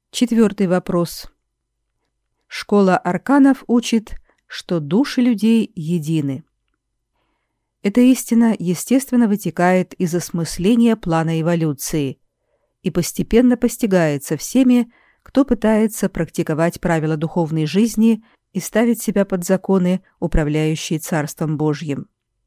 Четвертый вопрос. Школа арканов учит, что души людей едины. Эта истина, естественно, вытекает из осмысления плана эволюции и постепенно постигается всеми, кто пытается практиковать правила духовной жизни и ставить себя под законы, управляющие Царством Божьим.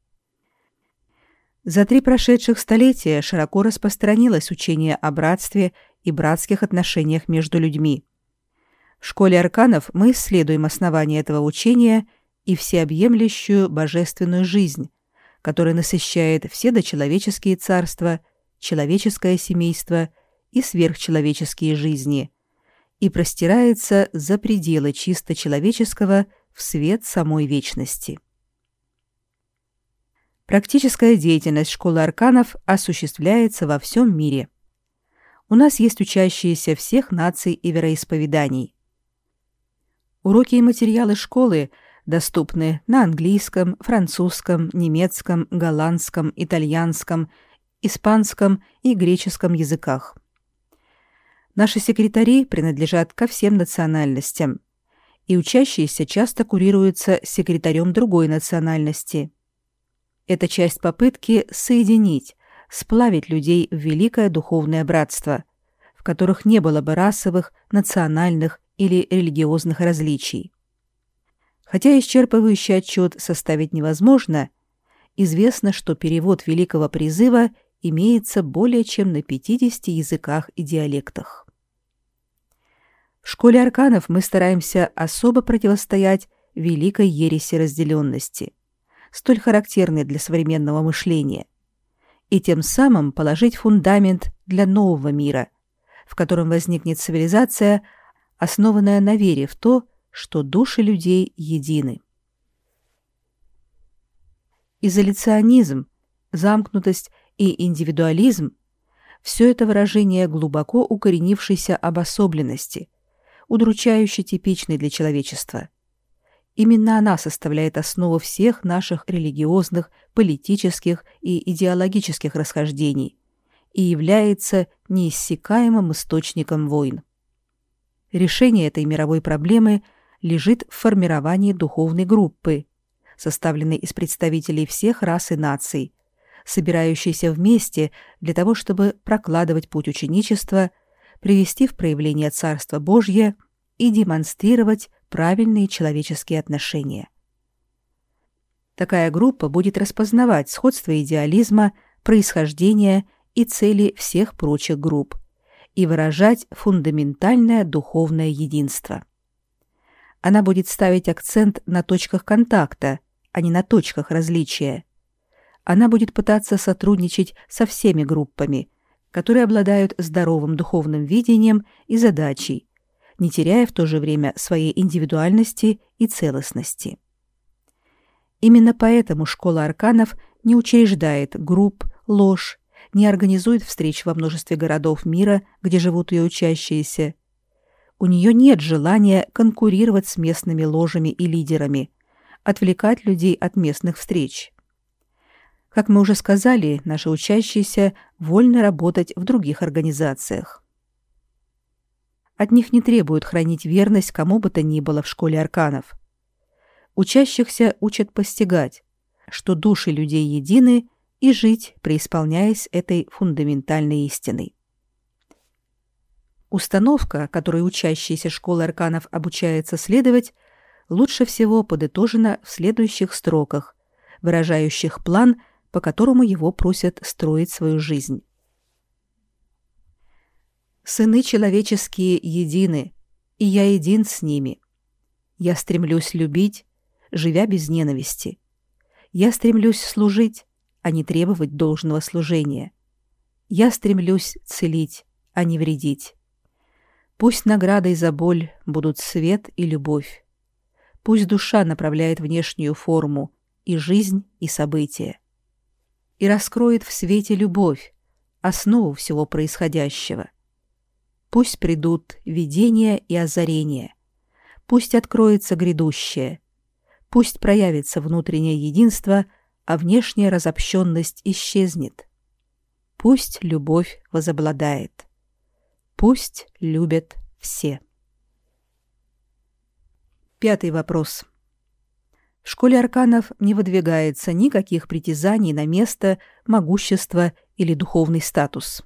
За 3 прошедших столетия широко распространилось учение о братстве и братских отношениях между людьми. В школе арканов мы исследуем основания этого учения и всеобъемлющую божественную жизнь, которая насыщает все дочеловеческие царства, человеческое семейство и сверхчеловеческие жизни и простирается за пределы чисто человеческого в свет самой вечности. Практическая деятельность школы арканов осуществляется во всем мире. У нас есть учащиеся всех наций и вероисповеданий. Уроки и материалы школы доступны на английском, французском, немецком, голландском, итальянском, испанском и греческом языках. Наши секретари принадлежат ко всем национальностям, и учащиеся часто курируются секретарем другой национальности. Это часть попытки соединить, сплавить людей в великое духовное братство, в которых не было бы расовых, национальных или религиозных различий. Хотя исчерпывающий отчет составить невозможно, известно, что перевод Великого Призыва имеется более чем на 50 языках и диалектах. В школе арканов мы стараемся особо противостоять великой ереси разделенности, столь характерной для современного мышления, и тем самым положить фундамент для нового мира, в котором возникнет цивилизация, основанная на вере в то, что души людей едины. Изоляционизм, замкнутость и индивидуализм – все это выражение глубоко укоренившейся обособленности, удручающе типичной для человечества. Именно она составляет основу всех наших религиозных, политических и идеологических расхождений и является неиссякаемым источником войн. Решение этой мировой проблемы лежит в формировании духовной группы, составленной из представителей всех рас и наций, собирающейся вместе для того, чтобы прокладывать путь ученичества, привести в проявление Царства Божье и демонстрировать правильные человеческие отношения. Такая группа будет распознавать сходство идеализма, происхождения и цели всех прочих групп и выражать фундаментальное духовное единство. Она будет ставить акцент на точках контакта, а не на точках различия. Она будет пытаться сотрудничать со всеми группами, которые обладают здоровым духовным видением и задачей, не теряя в то же время своей индивидуальности и целостности. Именно поэтому школа арканов не учреждает групп, лож, не организует встреч во множестве городов мира, где живут ее учащиеся. У нее нет желания конкурировать с местными ложами и лидерами, отвлекать людей от местных встреч. Как мы уже сказали, наши учащиеся вольны работать в других организациях. От них не требуют хранить верность кому бы то ни было в школе арканов. Учащихся учат постигать, что души людей едины, и жить, преисполняясь этой фундаментальной истиной. Установка, которой учащиеся школы арканов обучаются следовать, лучше всего подытожена в следующих строках, выражающих план, по которому его просят строить свою жизнь. «Сыны человеческие едины, и я един с ними. Я стремлюсь любить, живя без ненависти. Я стремлюсь служить, а не требовать должного служения. Я стремлюсь целить, а не вредить. Пусть наградой за боль будут свет и любовь. Пусть душа направляет внешнюю форму и жизнь, и события. И раскроет в свете любовь, основу всего происходящего. Пусть придут видения и озарения. Пусть откроется грядущее. Пусть проявится внутреннее единство, а внешняя разобщенность исчезнет. Пусть любовь возобладает. Пусть любят все. Пятый вопрос. В школе арканов не выдвигается никаких притязаний на место, могущество или духовный статус.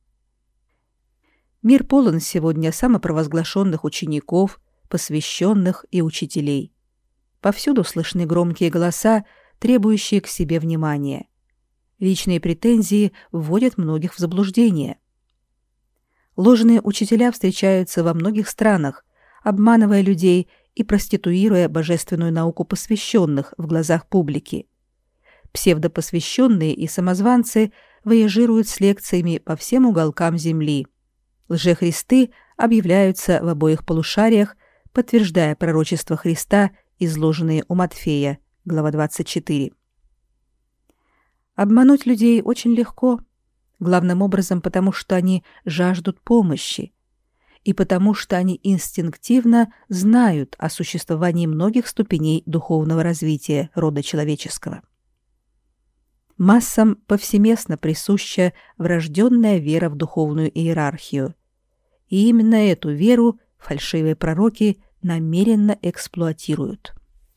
Мир полон сегодня самопровозглашенных учеников, посвященных и учителей. Повсюду слышны громкие голоса, требующие к себе внимания. Личные претензии вводят многих в заблуждение. Ложные учителя встречаются во многих странах, обманывая людей и проституируя божественную науку посвященных в глазах публики. Псевдопосвященные и самозванцы вояжируют с лекциями по всем уголкам земли. Лжехристы объявляются в обоих полушариях, подтверждая пророчества Христа, изложенные у Матфея, глава 24. Обмануть людей очень легко, главным образом потому, что они жаждут помощи, и потому, что они инстинктивно знают о существовании многих ступеней духовного развития рода человеческого. Массам повсеместно присуща врожденная вера в духовную иерархию, и именно эту веру фальшивые пророки намеренно эксплуатируют.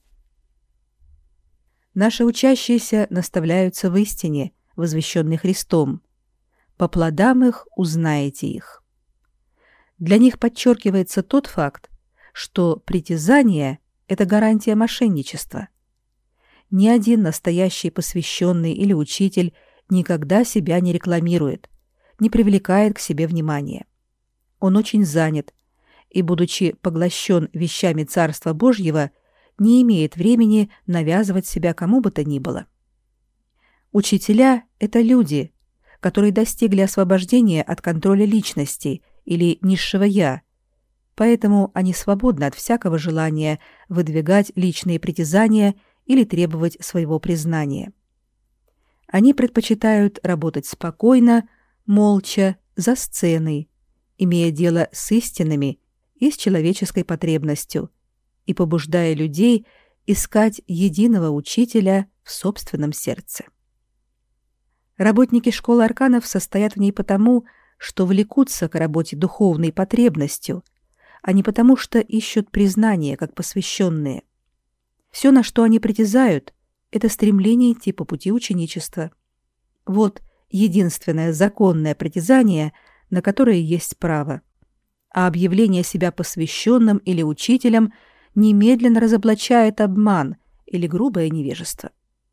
Наши учащиеся наставляются в истине, возвещенной Христом. По плодам их узнаете их. Для них подчеркивается тот факт, что притязание – это гарантия мошенничества. Ни один настоящий посвященный или учитель никогда себя не рекламирует, не привлекает к себе внимания. Он очень занят и, будучи поглощен вещами Царства Божьего, не имеет времени навязывать себя кому бы то ни было. Учителя – это люди, которые достигли освобождения от контроля личности или низшего «я», поэтому они свободны от всякого желания выдвигать личные притязания или требовать своего признания. Они предпочитают работать спокойно, молча, за сценой, имея дело с истинами и с человеческой потребностью, и побуждая людей искать единого учителя в собственном сердце. Работники школы арканов состоят в ней потому, что влекутся к работе духовной потребностью, а не потому, что ищут признания как посвященные. Все, на что они притязают, это стремление идти по пути ученичества. Вот единственное законное притязание, на которое есть право. А объявление себя посвященным или учителем немедленно разоблачает обман или грубое невежество.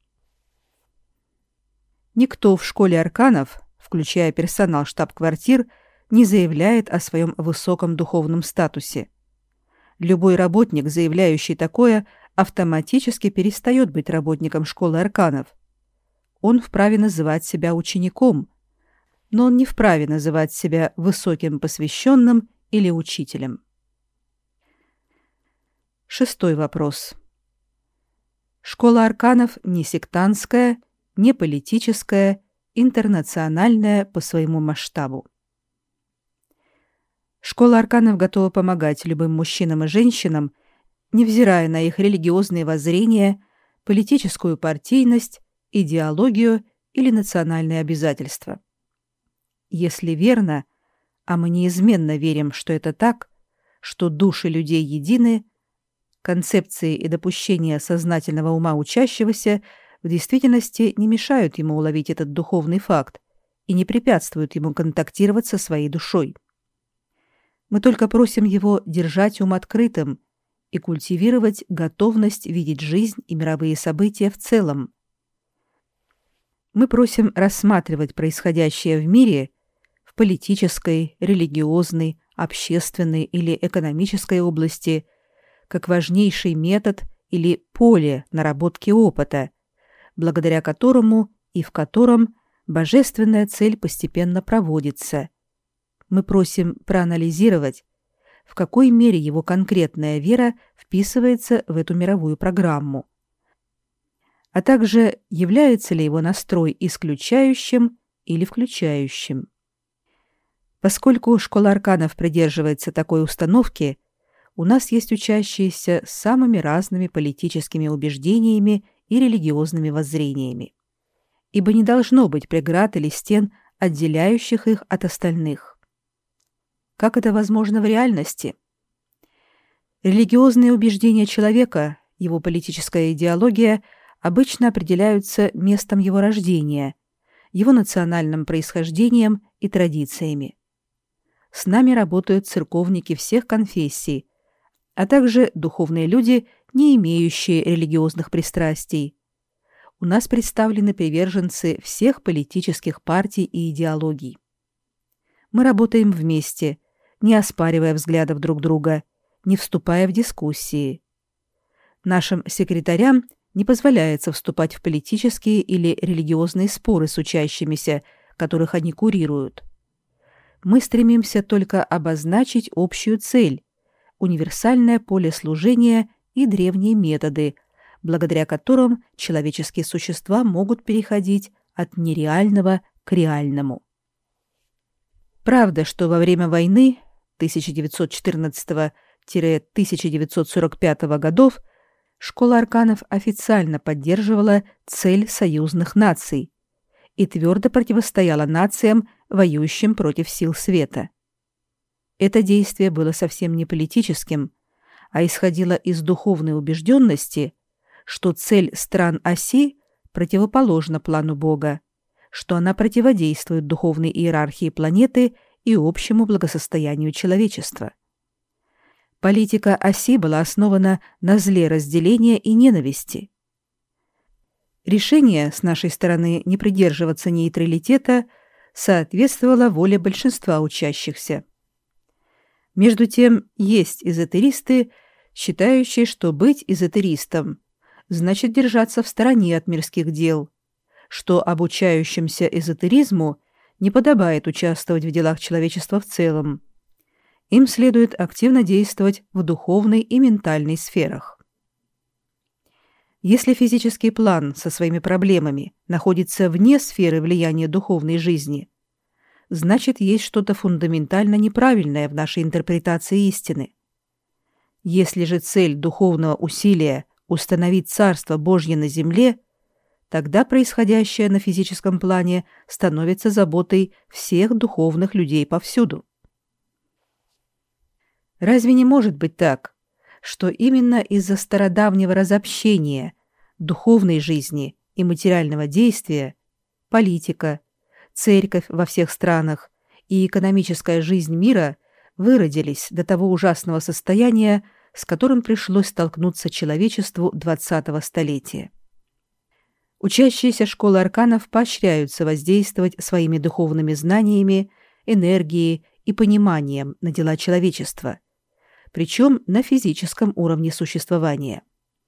Никто в школе арканов, включая персонал штаб-квартир, не заявляет о своем высоком духовном статусе. Любой работник, заявляющий такое, автоматически перестает быть работником школы арканов. Он вправе называть себя учеником, но он не вправе называть себя высоким посвященным или учителем. Шестой вопрос. Школа арканов не сектантская, не политическая, интернациональная по своему масштабу. Школа арканов готова помогать любым мужчинам и женщинам, невзирая на их религиозные воззрения, политическую партийность, идеологию или национальные обязательства. Если верно, а мы неизменно верим, что это так, что души людей едины, концепции и допущения сознательного ума учащегося в действительности не мешают ему уловить этот духовный факт и не препятствуют ему контактировать со своей душой. Мы только просим его держать ум открытым и культивировать готовность видеть жизнь и мировые события в целом. Мы просим рассматривать происходящее в мире в политической, религиозной, общественной или экономической области как важнейший метод или поле наработки опыта, благодаря которому и в котором божественная цель постепенно проводится. Мы просим проанализировать, в какой мере его конкретная вера вписывается в эту мировую программу, а также является ли его настрой исключающим или включающим. Поскольку школа арканов придерживается такой установки, у нас есть учащиеся с самыми разными политическими убеждениями и религиозными воззрениями, ибо не должно быть преград или стен, отделяющих их от остальных. Как это возможно в реальности? Религиозные убеждения человека, его политическая идеология обычно определяются местом его рождения, его национальным происхождением и традициями. С нами работают церковники всех конфессий, а также духовные люди, не имеющие религиозных пристрастий. У нас представлены приверженцы всех политических партий и идеологий. Мы работаем вместе, не оспаривая взглядов друг друга, не вступая в дискуссии. Нашим секретарям не позволяется вступать в политические или религиозные споры с учащимися, которых они курируют. Мы стремимся только обозначить общую цель, универсальное поле служения и древние методы, благодаря которым человеческие существа могут переходить от нереального к реальному. Правда, что во время войны 1914-1945 годов Школа арканов официально поддерживала цель союзных наций и твердо противостояла нациям, воюющим против сил света. Это действие было совсем не политическим, а исходило из духовной убежденности, что цель стран оси противоположна плану Бога, что она противодействует духовной иерархии планеты и общему благосостоянию человечества. Политика оси была основана на зле разделения и ненависти. Решение с нашей стороны не придерживаться нейтралитета соответствовало воле большинства учащихся. Между тем, есть эзотеристы, считающие, что быть эзотеристом значит держаться в стороне от мирских дел, что обучающимся эзотеризму не подобает участвовать в делах человечества в целом. Им следует активно действовать в духовной и ментальной сферах. Если физический план со своими проблемами находится вне сферы влияния духовной жизни, значит, есть что-то фундаментально неправильное в нашей интерпретации истины. Если же цель духовного усилия – установить Царство Божье на земле, тогда происходящее на физическом плане становится заботой всех духовных людей повсюду. Разве не может быть так, что именно из-за стародавнего разобщения духовной жизни и материального действия политика, церковь во всех странах и экономическая жизнь мира выродились до того ужасного состояния, с которым пришлось столкнуться человечеству 20-го столетия? Учащиеся школы арканов поощряются воздействовать своими духовными знаниями, энергией и пониманием на дела человечества, причем на физическом уровне существования.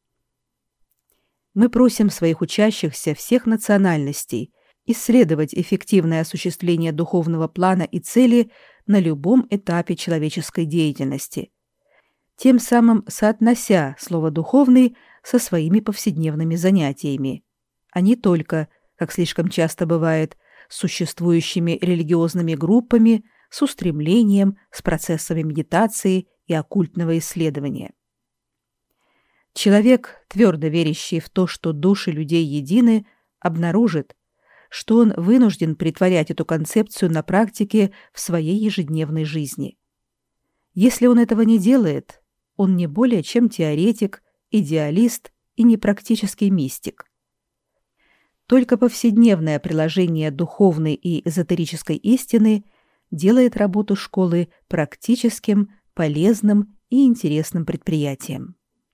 Мы просим своих учащихся всех национальностей исследовать эффективное осуществление духовного плана и цели на любом этапе человеческой деятельности, тем самым соотнося слово «духовный» со своими повседневными занятиями, а не только, как слишком часто бывает, с существующими религиозными группами, с устремлением, с процессами медитации и оккультного исследования. Человек, твердо верящий в то, что души людей едины, обнаружит, что он вынужден претворять эту концепцию на практике в своей ежедневной жизни. Если он этого не делает, он не более чем теоретик, идеалист и непрактический мистик. Только повседневное приложение духовной и эзотерической истины делает работу школы практическим, полезным и интересным предприятием.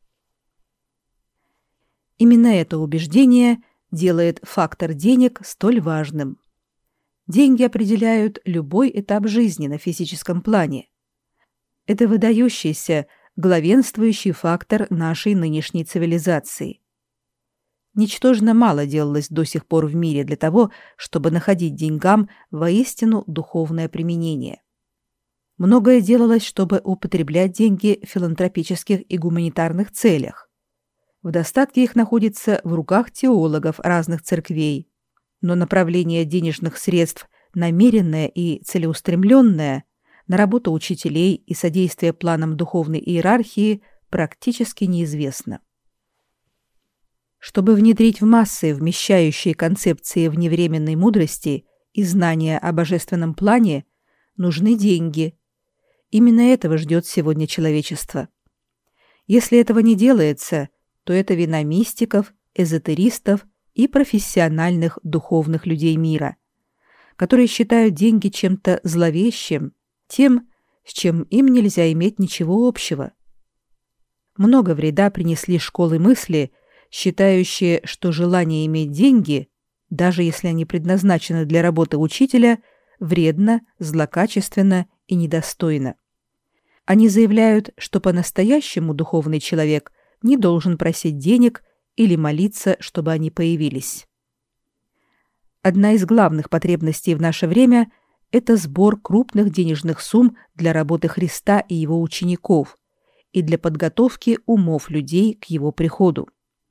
Именно это убеждение делает фактор денег столь важным. Деньги определяют любой этап жизни на физическом плане. Это выдающийся, главенствующий фактор нашей нынешней цивилизации. Ничтожно мало делалось до сих пор в мире для того, чтобы находить деньгам воистину духовное применение. Многое делалось, чтобы употреблять деньги в филантропических и гуманитарных целях. В достатке их находится в руках теологов разных церквей, но направление денежных средств намеренное и целеустремленное на работу учителей и содействие планам духовной иерархии практически неизвестно. Чтобы внедрить в массы вмещающие концепции вневременной мудрости и знания о божественном плане, нужны деньги. Именно этого ждет сегодня человечество. Если этого не делается, то это вина мистиков, эзотеристов и профессиональных духовных людей мира, которые считают деньги чем-то зловещим, тем, с чем им нельзя иметь ничего общего. Много вреда принесли школы мысли, считающие, что желание иметь деньги, даже если они предназначены для работы учителя, вредно, злокачественно и недостойно. Они заявляют, что по-настоящему духовный человек не должен просить денег или молиться, чтобы они появились. Одна из главных потребностей в наше время – это сбор крупных денежных сумм для работы Христа и его учеников и для подготовки умов людей к его приходу.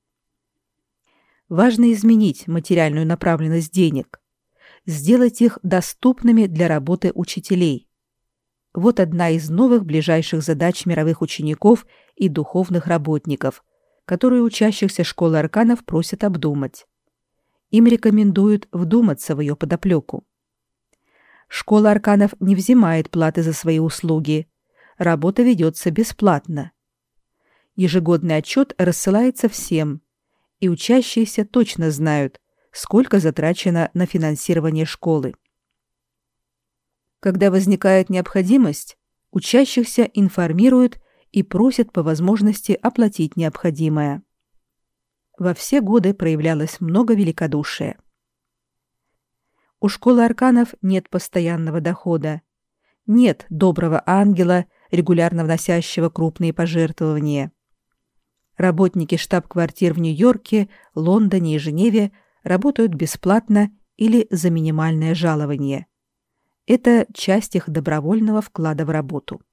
Важно изменить материальную направленность денег, сделать их доступными для работы учителей. Вот одна из новых ближайших задач мировых учеников и духовных работников, которую учащихся школы арканов просят обдумать. Им рекомендуют вдуматься в ее подоплеку. Школа арканов не взимает платы за свои услуги. Работа ведется бесплатно. Ежегодный отчет рассылается всем, и учащиеся точно знают, сколько затрачено на финансирование школы. Когда возникает необходимость, учащихся информируют и просят по возможности оплатить необходимое. Во все годы проявлялось много великодушия. У школы арканов нет постоянного дохода, нет доброго ангела, регулярно вносящего крупные пожертвования. Работники штаб-квартир в Нью-Йорке, Лондоне и Женеве работают бесплатно или за минимальное жалование. Это часть их добровольного вклада в работу.